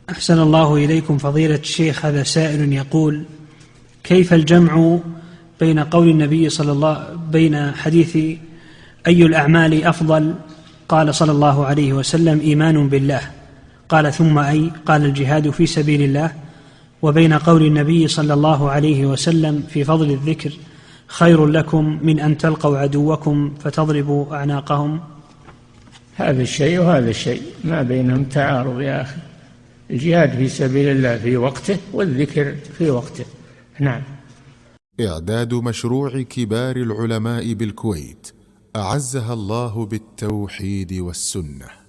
أحسن الله إليكم فضيلة الشيخ. هذا سائل يقول: كيف الجمع بين قول النبي بين حديث أي الأعمال أفضل؟ قال صلى الله عليه وسلم: إيمان بالله. قال: ثم أي؟ قال: الجهاد في سبيل الله. وبين قول النبي صلى الله عليه وسلم في فضل الذكر: خير لكم من أن تلقوا عدوكم فتضربوا أعناقهم. هذا الشيء وهذا الشيء ما بينهم تعارض يا أخي. الجهاد في سبيل الله في وقته والذكر في وقته. نعم. إعداد مشروع كبار العلماء بالكويت أعزها الله بالتوحيد والسنة.